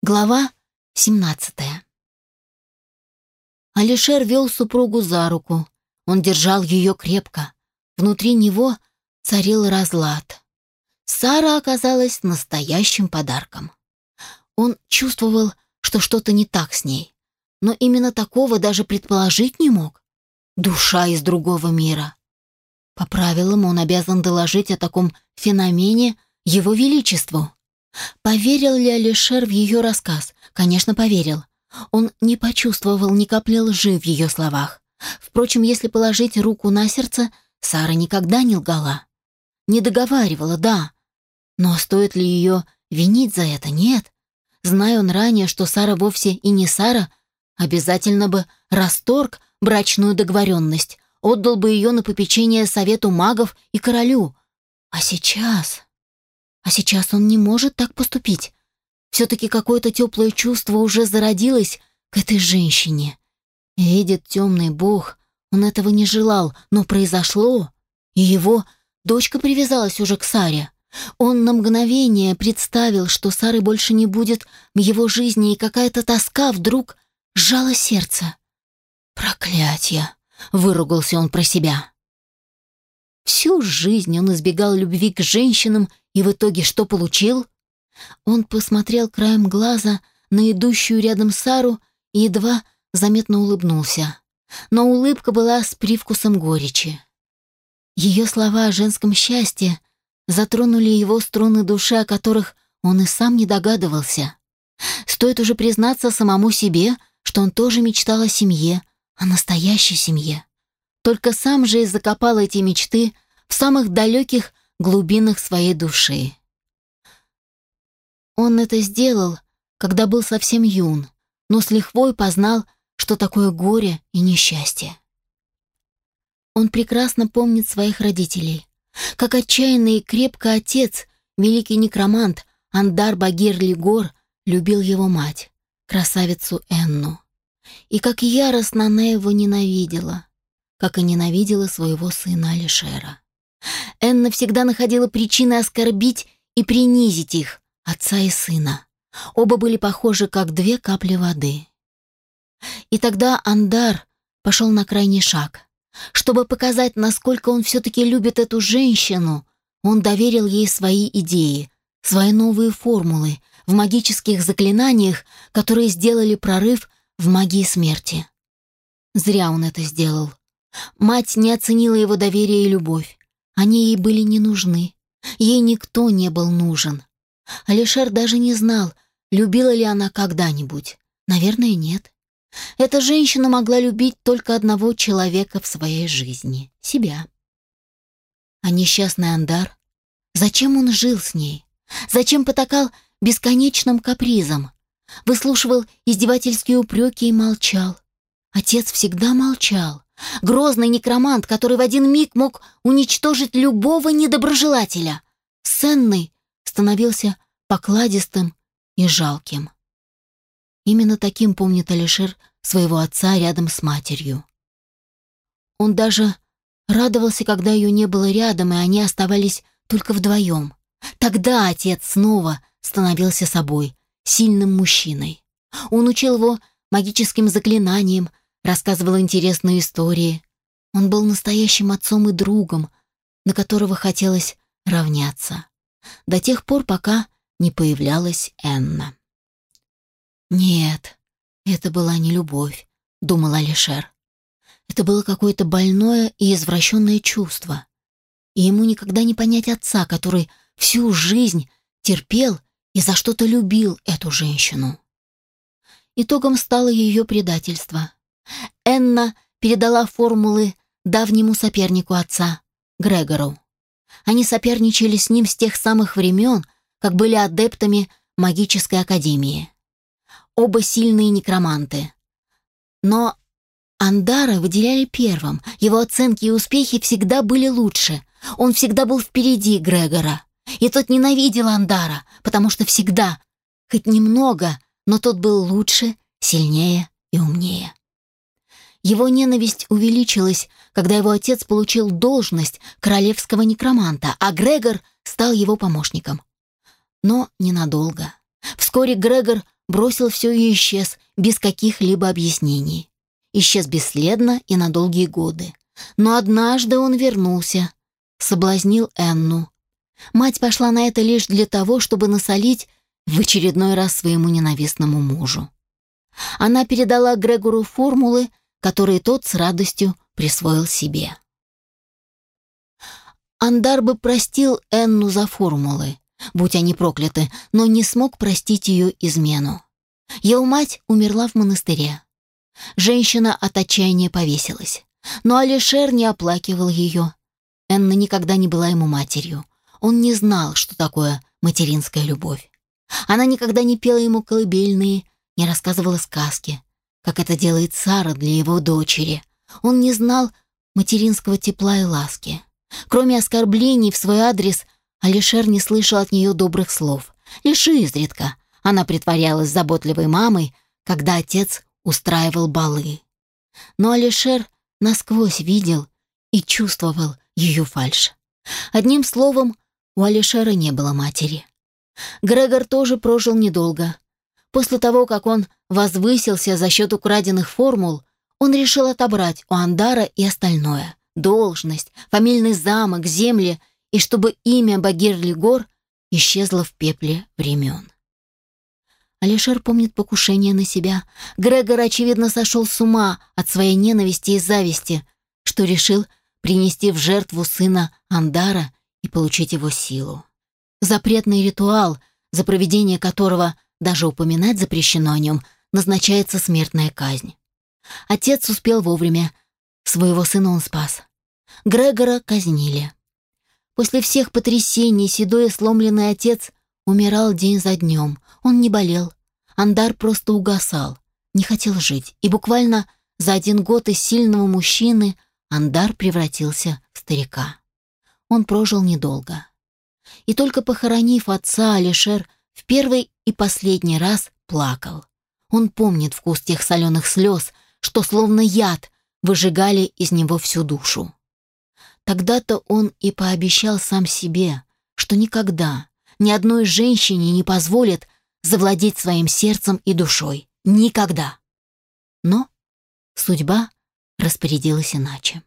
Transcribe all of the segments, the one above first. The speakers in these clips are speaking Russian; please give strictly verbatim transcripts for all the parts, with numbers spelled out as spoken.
Глава семнадцатая. Алишер вел супругу за руку. Он держал ее крепко. Внутри него царил разлад. Сара оказалась настоящим подарком. Он чувствовал, что что-то не так с ней, но именно такого даже предположить не мог. Душа из другого мира. По правилам он обязан доложить о таком феномене Его Величеству. Поверил ли Алишер в ее рассказ? Конечно, поверил. Он не почувствовал ни капли лжи в ее словах. Впрочем, если положить руку на сердце, Сара никогда не лгала. Не договаривала, да. Но стоит ли ее винить за это? Нет. Зная он ранее, что Сара вовсе и не Сара, обязательно бы расторг брачную договоренность, отдал бы ее на попечение совету магов и королю. А сейчас... А сейчас он не может так поступить. Все-таки какое-то теплое чувство уже зародилось к этой женщине. Видит темный бог, он этого не желал, но произошло, и его дочка привязалась уже к Саре. Он на мгновение представил, что Сары больше не будет в его жизни, и какая-то тоска вдруг сжала сердце. «Проклятье!» — выругался он про себя. Всю жизнь он избегал любви к женщинам, и в итоге что получил? Он посмотрел краем глаза на идущую рядом Сару и едва заметно улыбнулся. Но улыбка была с привкусом горечи. Ее слова о женском счастье затронули его струны души, о которых он и сам не догадывался. Стоит уже признаться самому себе, что он тоже мечтал о семье, о настоящей семье. Только сам же и закопал эти мечты в самых далеких глубинах своей души. Он это сделал, когда был совсем юн, но с лихвой познал, что такое горе и несчастье. Он прекрасно помнит своих родителей. Как отчаянный и крепко отец, великий некромант Андар Багир-Лигор любил его мать, красавицу Энну. И как яростно она его ненавидела, как и ненавидела своего сына Алишера. Энна всегда находила причины оскорбить и принизить их, отца и сына. Оба были похожи, как две капли воды. И тогда Андар пошел на крайний шаг. Чтобы показать, насколько он все-таки любит эту женщину, он доверил ей свои идеи, свои новые формулы в магических заклинаниях, которые сделали прорыв в магии смерти. Зря он это сделал. Мать не оценила его доверие и любовь. Они ей были не нужны. Ей никто не был нужен. Алишер даже не знал, любила ли она когда-нибудь. Наверное, нет. Эта женщина могла любить только одного человека в своей жизни — себя. А несчастный Андар? Зачем он жил с ней? Зачем потакал бесконечным капризом? Выслушивал издевательские упреки и молчал. Отец всегда молчал. Грозный некромант, который в один миг мог уничтожить любого недоброжелателя. С Энной становился покладистым и жалким. Именно таким помнит Алишер своего отца рядом с матерью. Он даже радовался, когда ее не было рядом, и они оставались только вдвоем. Тогда отец снова становился собой, сильным мужчиной. Он учил его магическим заклинаниям, рассказывал интересные истории. Он был настоящим отцом и другом, на которого хотелось равняться. До тех пор, пока не появлялась Энна. «Нет, это была не любовь», — думал Алишер. Это было какое-то больное и извращенное чувство. И ему никогда не понять отца, который всю жизнь терпел и за что-то любил эту женщину. Итогом стало ее предательство. Энна передала формулы давнему сопернику отца, Грегору. Они соперничали с ним с тех самых времен, как были адептами магической академии. Оба сильные некроманты. Но Андара выделяли первым. Его оценки и успехи всегда были лучше. Он всегда был впереди Грегора. И тот ненавидел Андара, потому что всегда, хоть немного, но тот был лучше, сильнее и умнее. Его ненависть увеличилась, когда его отец получил должность королевского некроманта, а Грегор стал его помощником. Но ненадолго. Вскоре Грегор бросил все и исчез без каких-либо объяснений. Исчез бесследно и на долгие годы. Но однажды он вернулся, соблазнил Энну. Мать пошла на это лишь для того, чтобы насолить в очередной раз своему ненавистному мужу. Она передала Грегору формулы, которые тот с радостью присвоил себе. Андар бы простил Энну за формулы, будь они прокляты, но не смог простить ее измену. Его мать умерла в монастыре. Женщина от отчаяния повесилась. Но Алишер не оплакивал ее. Энна никогда не была ему матерью. Он не знал, что такое материнская любовь. Она никогда не пела ему колыбельные, не рассказывала сказки, как это делает Сара для его дочери. Он не знал материнского тепла и ласки. Кроме оскорблений в свой адрес, Алишер не слышал от нее добрых слов. Лишь изредка она притворялась заботливой мамой, когда отец устраивал балы. Но Алишер насквозь видел и чувствовал ее фальшь. Одним словом, у Алишера не было матери. Грегор тоже прожил недолго. После того, как он возвысился за счет украденных формул, он решил отобрать у Андара и остальное — должность, фамильный замок, земли, и чтобы имя Багир-Лигор исчезло в пепле времен. Алишер помнит покушение на себя. Грегор, очевидно, сошел с ума от своей ненависти и зависти, что решил принести в жертву сына Андара и получить его силу. Запретный ритуал, за проведение которого даже упоминать запрещено о нем, назначается смертная казнь. Отец успел вовремя. Своего сына он спас. Грегора казнили. После всех потрясений седой и сломленный отец умирал день за днем. Он не болел. Андар просто угасал, не хотел жить. И буквально за один год из сильного мужчины Андар превратился в старика. Он прожил недолго. И только похоронив отца, Алишер в первый и последний раз плакал. Он помнит вкус тех соленых слез, что словно яд выжигали из него всю душу. Тогда-то он и пообещал сам себе, что никогда ни одной женщине не позволит завладеть своим сердцем и душой. Никогда. Но судьба распорядилась иначе.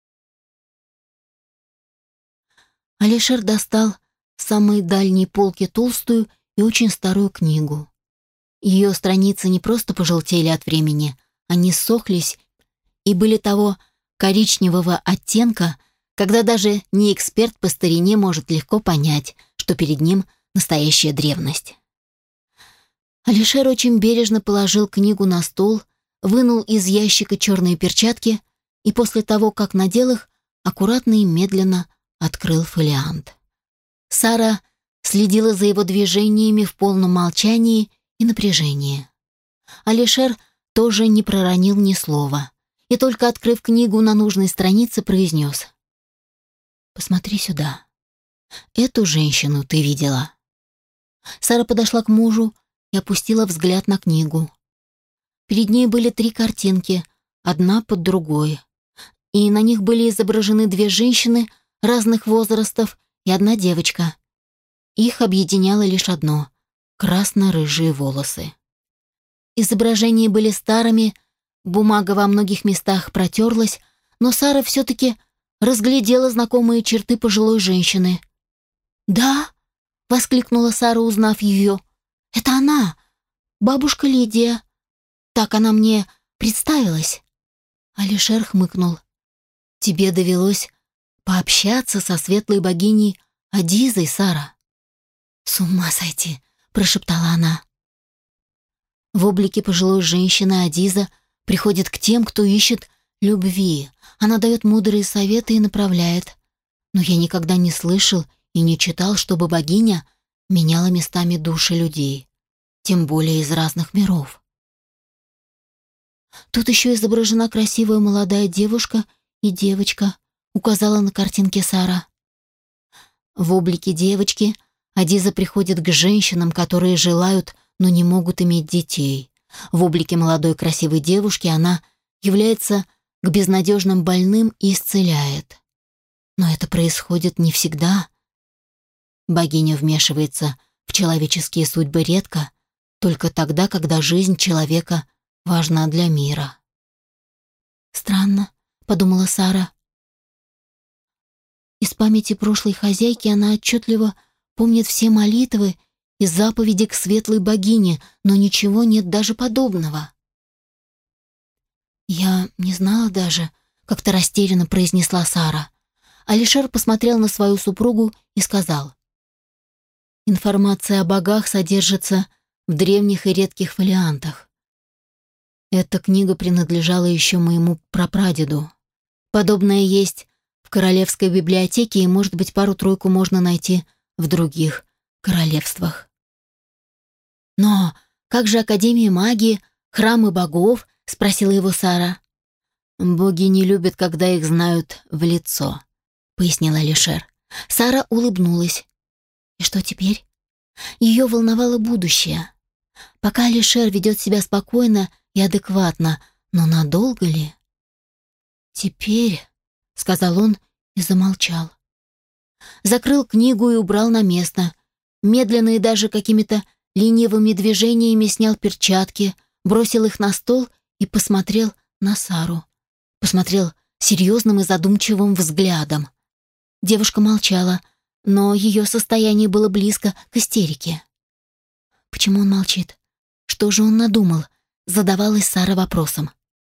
Алишер достал с самой дальней полки толстую и очень старую книгу. Ее страницы не просто пожелтели от времени, они ссохлись и были того коричневого оттенка, когда даже не эксперт по старине может легко понять, что перед ним настоящая древность. Алишер очень бережно положил книгу на стол, вынул из ящика черные перчатки и после того, как надел их, аккуратно и медленно открыл фолиант. Сара следила за его движениями в полном молчании и напряжении. Алишер тоже не проронил ни слова и только открыв книгу на нужной странице, произнес: «Посмотри сюда. Эту женщину ты видела?» Сара подошла к мужу и опустила взгляд на книгу. Перед ней были три картинки, одна под другой, и на них были изображены две женщины разных возрастов и одна девочка. Их объединяло лишь одно — красно-рыжие волосы. Изображения были старыми, бумага во многих местах протерлась, но Сара все-таки разглядела знакомые черты пожилой женщины. «Да!» — воскликнула Сара, узнав ее. «Это она, бабушка Лидия. Так она мне представилась». Алишер хмыкнул. «Тебе довелось пообщаться со светлой богиней Адизой, Сара?» «С ума сойти!» — прошептала она. В облике пожилой женщины Адиза приходит к тем, кто ищет любви. Она дает мудрые советы и направляет. Но я никогда не слышал и не читал, чтобы богиня меняла местами души людей, тем более из разных миров. Тут еще изображена красивая молодая девушка и девочка, указала на картинке Сара. В облике девочки Адиза приходит к женщинам, которые желают, но не могут иметь детей. В облике молодой красивой девушки она является к безнадежным больным и исцеляет. Но это происходит не всегда. Богиня вмешивается в человеческие судьбы редко, только тогда, когда жизнь человека важна для мира. «Странно», — подумала Сара. Из памяти прошлой хозяйки она отчетливо помнит все молитвы и заповеди к светлой богине, но ничего нет даже подобного. «Я не знала даже», — как-то растерянно произнесла Сара. Алишер посмотрел на свою супругу и сказал: «Информация о богах содержится в древних и редких фолиантах. Эта книга принадлежала еще моему прапрадеду. Подобное есть в королевской библиотеке, и, может быть, пару-тройку можно найти в других королевствах». «Но как же Академия магии, храмы богов?» — спросила его Сара. «Боги не любят, когда их знают в лицо», — пояснил Алишер. Сара улыбнулась. «И что теперь?» Ее волновало будущее. Пока Алишер ведет себя спокойно и адекватно, но надолго ли? «Теперь», — сказал он и замолчал. Закрыл книгу и убрал на место. Медленно и даже какими-то ленивыми движениями снял перчатки, бросил их на стол и посмотрел на Сару. Посмотрел серьезным и задумчивым взглядом. Девушка молчала, но ее состояние было близко к истерике. Почему он молчит? Что же он надумал? Задавалась Сара вопросом.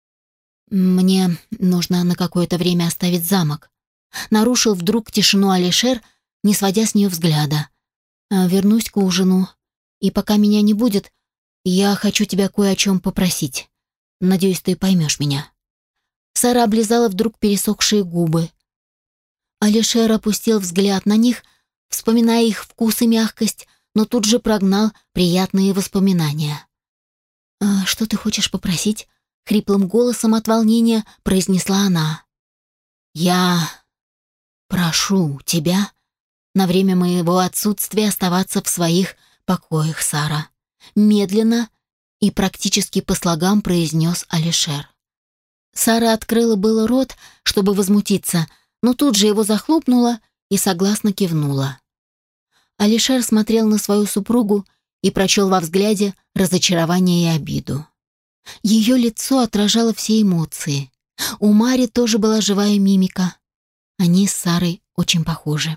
«Мне нужно на какое-то время оставить замок», — нарушил вдруг тишину Алишер, не сводя с нее взгляда. «Вернусь к ужину, и пока меня не будет, я хочу тебя кое о чем попросить. Надеюсь, ты поймешь меня». Сара облизала вдруг пересохшие губы. Алишер опустил взгляд на них, вспоминая их вкус и мягкость, но тут же прогнал приятные воспоминания. «А что ты хочешь попросить?» — хриплым голосом от волнения произнесла она. «Я прошу тебя на время моего отсутствия оставаться в своих покоях, Сара», — медленно и практически по слогам произнес Алишер. Сара открыла было рот, чтобы возмутиться, но тут же его захлопнула и согласно кивнула. Алишер смотрел на свою супругу и прочел во взгляде разочарование и обиду. Ее лицо отражало все эмоции. У Мари тоже была живая мимика. Они с Сарой очень похожи.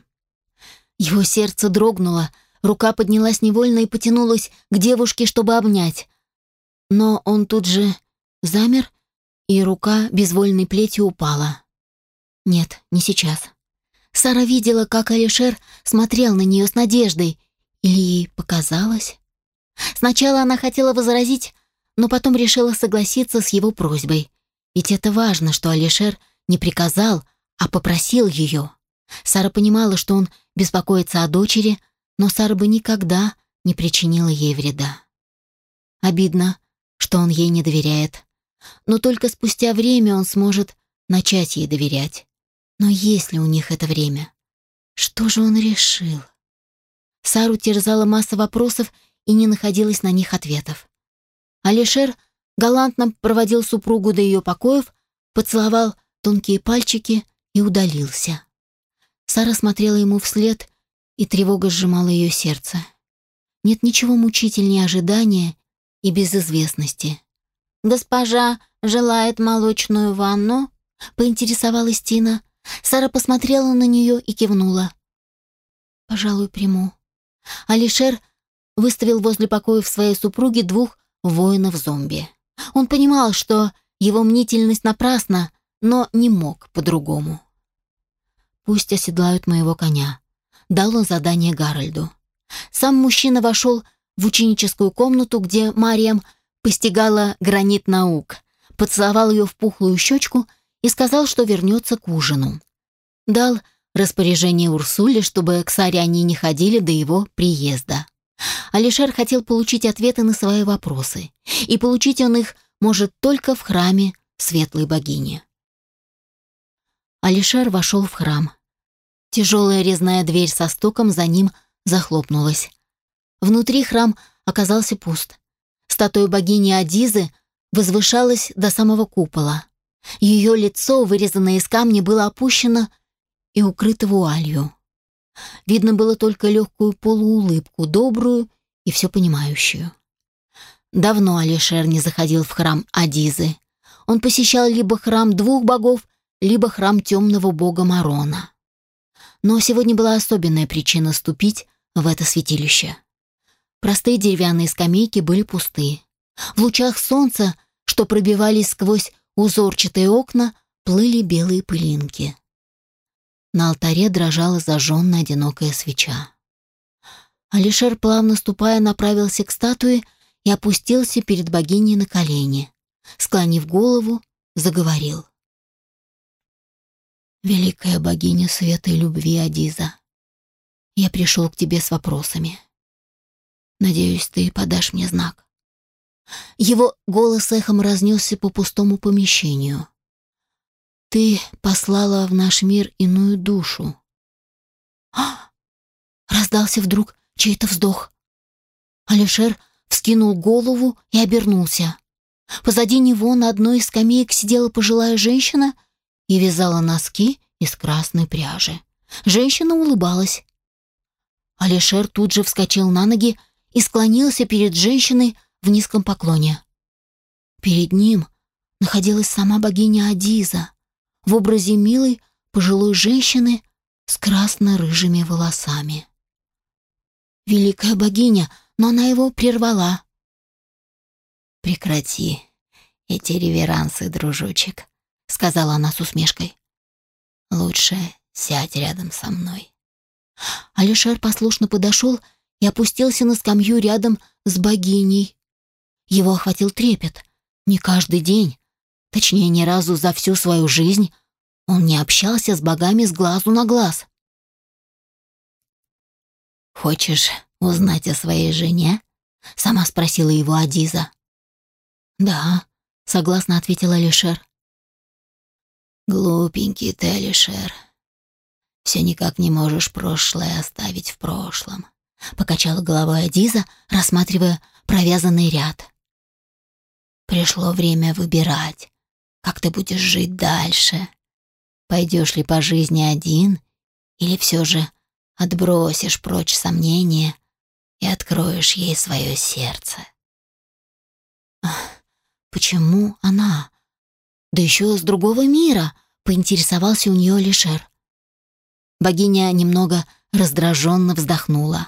Его сердце дрогнуло, рука поднялась невольно и потянулась к девушке, чтобы обнять. Но он тут же замер, и рука безвольной плетью упала. Нет, не сейчас. Сара видела, как Алишер смотрел на нее с надеждой. Или ей показалось? Сначала она хотела возразить, но потом решила согласиться с его просьбой. Ведь это важно, что Алишер не приказал, а попросил ее. Сара понимала, что он беспокоится о дочери, но Сара бы никогда не причинила ей вреда. Обидно, что он ей не доверяет. Но только спустя время он сможет начать ей доверять. Но есть ли у них это время? Что же он решил? Сару терзала масса вопросов и не находилось на них ответов. Алишер галантно проводил супругу до ее покоев, поцеловал тонкие пальчики и удалился. Сара смотрела ему вслед, и тревога сжимала ее сердце. Нет ничего мучительнее ожидания и безызвестности. «Госпожа желает молочную ванну?» — поинтересовалась Тина. Сара посмотрела на нее и кивнула. «Пожалуй, приму». Алишер выставил возле покоев своей супруги двух воинов-зомби. Он понимал, что его мнительность напрасна, но не мог по-другому. «Пусть оседлают моего коня», — дал он задание Гарольду. Сам мужчина вошел в ученическую комнату, где Мариам постигала гранит наук, поцеловал ее в пухлую щечку и сказал, что вернется к ужину. Дал распоряжение Урсуле, чтобы к Саре они не ходили до его приезда. Алишер хотел получить ответы на свои вопросы, и получить он их может только в храме светлой богини. Алишер вошел в храм. Тяжелая резная дверь со стуком за ним захлопнулась. Внутри храм оказался пуст. Статуя богини Адизы возвышалась до самого купола. Ее лицо, вырезанное из камня, было опущено и укрыто вуалью. Видно было только легкую полуулыбку, добрую и все понимающую. Давно Алишер не заходил в храм Адизы. Он посещал либо храм двух богов, либо храм темного бога Марона. Но сегодня была особенная причина ступить в это святилище. Простые деревянные скамейки были пусты. В лучах солнца, что пробивались сквозь узорчатые окна, плыли белые пылинки. На алтаре дрожала зажженная одинокая свеча. Алишер, плавно ступая, направился к статуе и опустился перед богиней на колени. Склонив голову, заговорил. «Великая богиня света и любви, Адиза, я пришел к тебе с вопросами. Надеюсь, ты подашь мне знак». Его голос эхом разнесся по пустому помещению. «Ты послала в наш мир иную душу». «А!» — раздался вдруг чей-то вздох. Алишер вскинул голову и обернулся. Позади него на одной из скамеек сидела пожилая женщина и вязала носки из красной пряжи. Женщина улыбалась. Алишер тут же вскочил на ноги и склонился перед женщиной в низком поклоне. Перед ним находилась сама богиня Адиза в образе милой пожилой женщины с красно-рыжими волосами. Великая богиня, но она его прервала. «Прекрати эти реверансы, дружочек», — сказала она с усмешкой. «Лучше сядь рядом со мной». Алишер послушно подошел и опустился на скамью рядом с богиней. Его охватил трепет. Не каждый день, точнее, ни разу за всю свою жизнь, он не общался с богами с глазу на глаз. «Хочешь узнать о своей жене?» — сама спросила его Адиза. «Да», — согласно ответил Алишер. «Глупенький ты, Алишер. Все никак не можешь прошлое оставить в прошлом», — покачала головой Адиза, рассматривая провязанный ряд. «Пришло время выбирать, как ты будешь жить дальше. Пойдешь ли по жизни один, или все же отбросишь прочь сомнения и откроешь ей свое сердце?» «Почему она? Да еще с другого мира», — поинтересовался у нее Алишер. Богиня немного раздраженно вздохнула.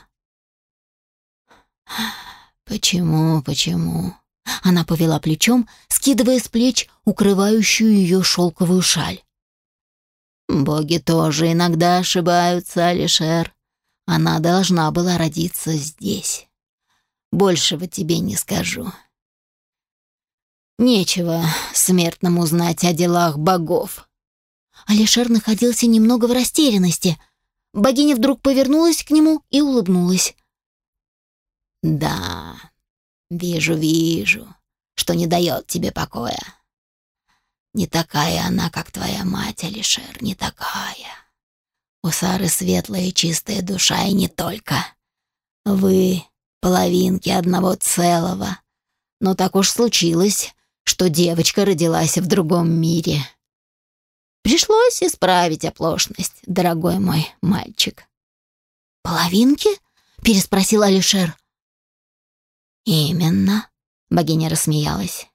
«Почему, почему?» Она повела плечом, скидывая с плеч укрывающую ее шелковую шаль. «Боги тоже иногда ошибаются, Алишер. Она должна была родиться здесь. Большего тебе не скажу. Нечего смертному знать о делах богов». Алишер находился немного в растерянности. Богиня вдруг повернулась к нему и улыбнулась. «Да, вижу, вижу, что не дает тебе покоя. Не такая она, как твоя мать, Алишер, не такая. У Сары светлая и чистая душа, и не только. Вы половинки одного целого. Но так уж случилось, что девочка родилась в другом мире. Пришлось исправить оплошность, дорогой мой мальчик». «Половинки?» — переспросил Алишер. «Именно», — богиня рассмеялась.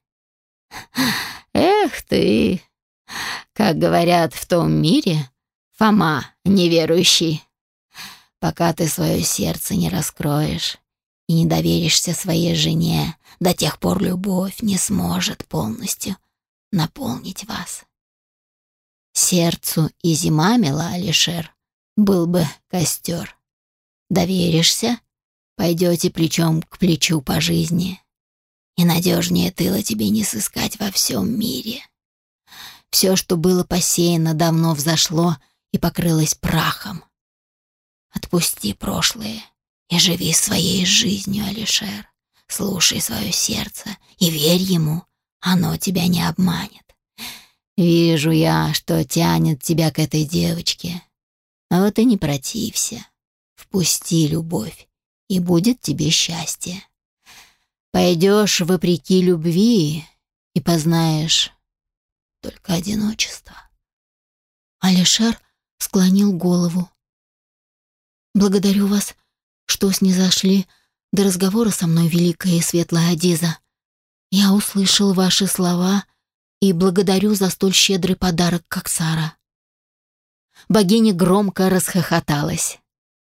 «Эх ты, как говорят в том мире, Фома неверующий. Пока ты свое сердце не раскроешь и не доверишься своей жене, до тех пор любовь не сможет полностью наполнить вас. Сердцу и зима, мила Алишер, был бы костер. Доверишься, пойдете плечом к плечу по жизни. И надежнее тыла тебе не сыскать во всем мире. Все, что было посеяно, давно взошло и покрылось прахом. Отпусти прошлое и живи своей жизнью, Алишер. Слушай свое сердце и верь ему, оно тебя не обманет. Вижу я, что тянет тебя к этой девочке. А вот и не протився. Впусти любовь, и будет тебе счастье. Пойдешь вопреки любви и познаешь только одиночество». Алишер склонил голову. «Благодарю вас, что снизошли до разговора со мной, великая и светлая Адиза. Я услышал ваши слова и благодарю за столь щедрый подарок, как Сара». Богиня громко расхохоталась.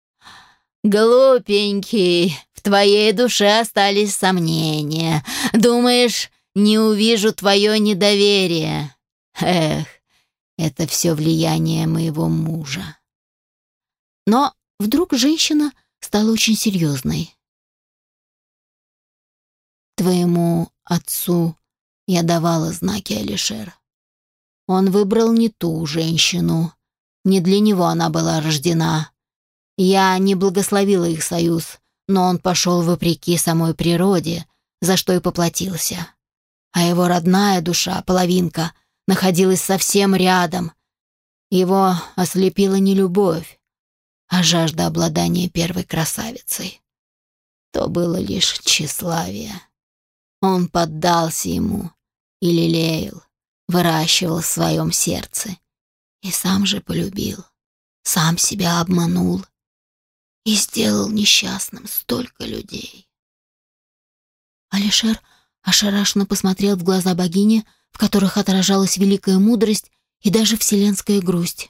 «Глупенький, в твоей душе остались сомнения. Думаешь, не увижу твое недоверие? Эх, это все влияние моего мужа». Но вдруг женщина стала очень серьезной. «Твоему отцу я давала знаки, Алишер. Он выбрал не ту женщину. Не для него она была рождена. Я не благословила их союз, но он пошел вопреки самой природе, за что и поплатился. А его родная душа, половинка, находилась совсем рядом. Его ослепила не любовь, а жажда обладания первой красавицей. То было лишь тщеславие. Он поддался ему и лелеял, выращивал в своем сердце. И сам же полюбил, сам себя обманул и сделал несчастным столько людей. Алишер ошарашенно посмотрел в глаза богини, в которых отражалась великая мудрость и даже вселенская грусть.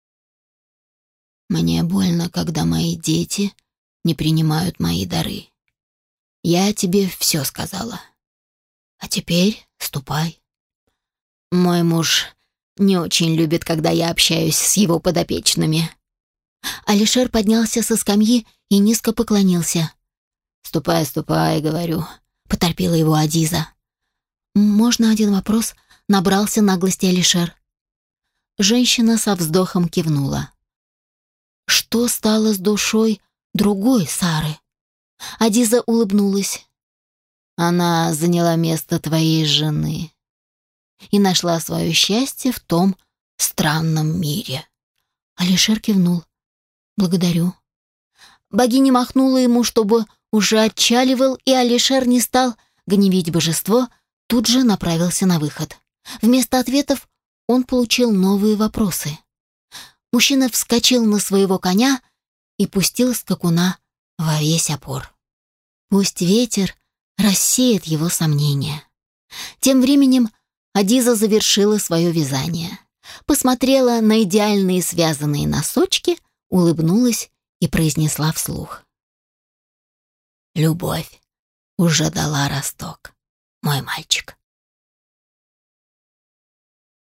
«Мне больно, когда мои дети не принимают мои дары. Я тебе все сказала. А теперь ступай. Мой муж не очень любит, когда я общаюсь с его подопечными». Алишер поднялся со скамьи и низко поклонился. «Ступай, ступай, — говорю, — поторопила его Адиза. «Можно один вопрос?» — набрался наглости Алишер. Женщина со вздохом кивнула. «Что стало с душой другой Сары?» Адиза улыбнулась. «Она заняла место твоей жены и нашла свое счастье в том странном мире». Алишер кивнул. «Благодарю». Богиня махнула ему, чтобы уже отчаливал, и Алишер не стал гневить божество, тут же направился на выход. Вместо ответов он получил новые вопросы. Мужчина вскочил на своего коня и пустил скакуна во весь опор. Пусть ветер рассеет его сомнения. Тем временем Адиза завершила свое вязание. Посмотрела на идеальные связанные носочки, улыбнулась и произнесла вслух: «Любовь уже дала росток, мой мальчик».